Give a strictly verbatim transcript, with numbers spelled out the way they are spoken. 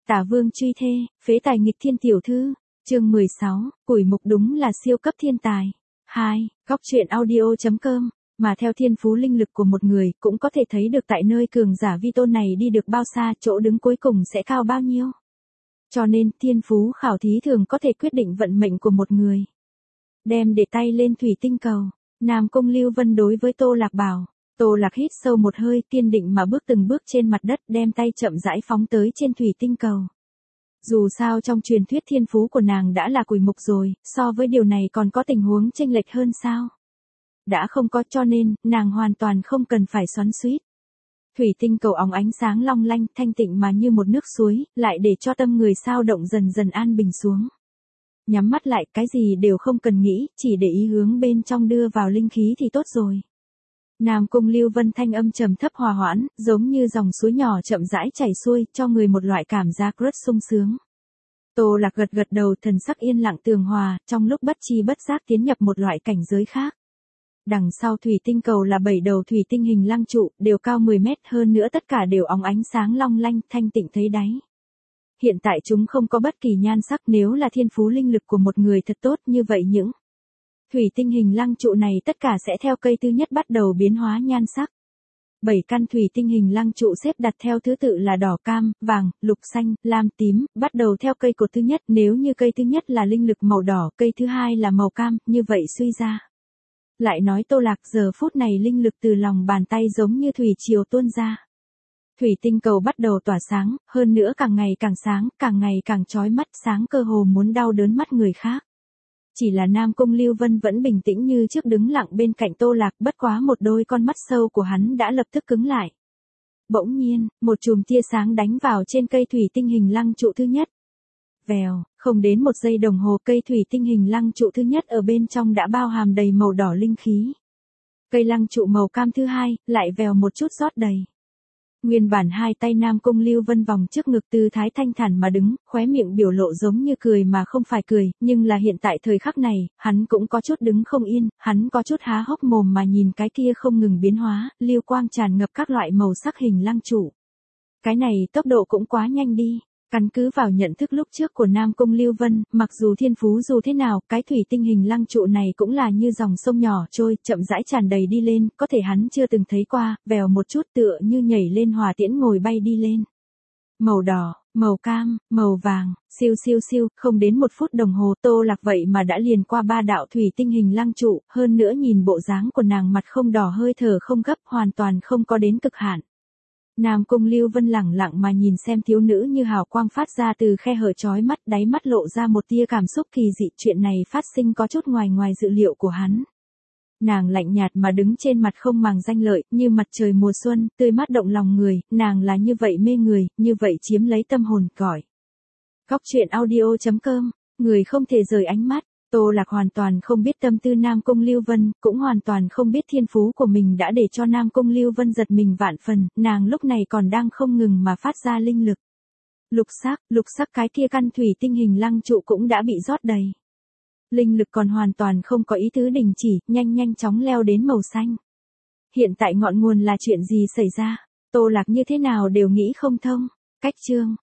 Tả Vương truy thê, phế tài nghịch thiên tiểu thư. Chương mười sáu, Củi Mục đúng là siêu cấp thiên tài. hai. Góc truyện audio chấm com. Mà theo thiên phú linh lực của một người, cũng có thể thấy được tại nơi cường giả vi tôn này đi được bao xa, chỗ đứng cuối cùng sẽ cao bao nhiêu. Cho nên, thiên phú khảo thí thường có thể quyết định vận mệnh của một người. Đem để tay lên thủy tinh cầu. Nam Cung Lưu Vân đối với Tô Lạc bảo. Tô Lạc hít sâu một hơi, kiên định mà bước từng bước trên mặt đất, đem tay chậm rãi phóng tới trên thủy tinh cầu. Dù sao trong truyền thuyết thiên phú của nàng đã là Củi Mục rồi, so với điều này còn có tình huống chênh lệch hơn sao? Đã không có, cho nên, nàng hoàn toàn không cần phải xoắn xuýt. Thủy tinh cầu óng ánh sáng long lanh, thanh tịnh mà như một nước suối, lại để cho tâm người sao động dần dần an bình xuống. Nhắm mắt lại, cái gì đều không cần nghĩ, chỉ để ý hướng bên trong đưa vào linh khí thì tốt rồi. Nam Cung Lưu Vân thanh âm trầm thấp hòa hoãn, giống như dòng suối nhỏ chậm rãi chảy xuôi, cho người một loại cảm giác rất sung sướng. Tô Lạc gật gật đầu, thần sắc yên lặng tường hòa, trong lúc bất chi bất giác tiến nhập một loại cảnh giới khác. Đằng sau thủy tinh cầu là bảy đầu thủy tinh hình lăng trụ, đều cao mười mét, hơn nữa tất cả đều óng ánh sáng long lanh, thanh tịnh thấy đáy. Hiện tại chúng không có bất kỳ nhan sắc, nếu là thiên phú linh lực của một người thật tốt như vậy những thủy tinh hình lăng trụ này tất cả sẽ theo cây thứ nhất bắt đầu biến hóa nhan sắc. Bảy căn thủy tinh hình lăng trụ xếp đặt theo thứ tự là đỏ, cam, vàng, lục, xanh, lam, tím, bắt đầu theo cây cột thứ nhất, nếu như cây thứ nhất là linh lực màu đỏ, cây thứ hai là màu cam, như vậy suy ra. Lại nói Tô Lạc giờ phút này linh lực từ lòng bàn tay giống như thủy triều tuôn ra. Thủy tinh cầu bắt đầu tỏa sáng, hơn nữa càng ngày càng sáng, càng ngày càng chói mắt, sáng cơ hồ muốn đau đớn mắt người khác. Chỉ là Nam Cung Lưu Vân vẫn bình tĩnh như trước đứng lặng bên cạnh Tô Lạc, bất quá một đôi con mắt sâu của hắn đã lập tức cứng lại. Bỗng nhiên, một chùm tia sáng đánh vào trên cây thủy tinh hình lăng trụ thứ nhất. Vèo, không đến một giây đồng hồ cây thủy tinh hình lăng trụ thứ nhất ở bên trong đã bao hàm đầy màu đỏ linh khí. Cây lăng trụ màu cam thứ hai, lại vèo một chút rót đầy. Nguyên bản hai tay Nam Cung Lưu Vân vòng trước ngực tư thái thanh thản mà đứng, khóe miệng biểu lộ giống như cười mà không phải cười, nhưng là hiện tại thời khắc này, hắn cũng có chút đứng không yên, hắn có chút há hốc mồm mà nhìn cái kia không ngừng biến hóa, lưu quang tràn ngập các loại màu sắc hình lăng trụ. Cái này tốc độ cũng quá nhanh đi. Căn cứ vào nhận thức lúc trước của Nam Cung Lưu Vân, mặc dù thiên phú dù thế nào, cái thủy tinh hình lăng trụ này cũng là như dòng sông nhỏ trôi, chậm rãi tràn đầy đi lên, có thể hắn chưa từng thấy qua, vèo một chút tựa như nhảy lên hỏa tiễn ngồi bay đi lên. Màu đỏ, màu cam, màu vàng, siêu siêu siêu, không đến một phút đồng hồ Tô Lạc vậy mà đã liền qua ba đạo thủy tinh hình lăng trụ, hơn nữa nhìn bộ dáng của nàng mặt không đỏ hơi thở không gấp, hoàn toàn không có đến cực hạn. Nam Cung Lưu Vân lẳng lặng mà nhìn xem thiếu nữ như hào quang phát ra từ khe hở chói mắt, đáy mắt lộ ra một tia cảm xúc kỳ dị, chuyện này phát sinh có chút ngoài ngoài dự liệu của hắn. Nàng lạnh nhạt mà đứng trên mặt không màng danh lợi, như mặt trời mùa xuân, tươi mát động lòng người, nàng là như vậy mê người, như vậy chiếm lấy tâm hồn, gọi. Góc truyện audio chấm com, người không thể rời ánh mắt. Tô Lạc hoàn toàn không biết tâm tư Nam Cung Lưu Vân, cũng hoàn toàn không biết thiên phú của mình đã để cho Nam Cung Lưu Vân giật mình vạn phần, nàng lúc này còn đang không ngừng mà phát ra linh lực. Lục sắc, lục sắc cái kia căn thủy tinh hình lăng trụ cũng đã bị rót đầy. Linh lực còn hoàn toàn không có ý tứ đình chỉ, nhanh nhanh chóng leo đến màu xanh. Hiện tại ngọn nguồn là chuyện gì xảy ra? Tô Lạc như thế nào đều nghĩ không thông. Cách chương.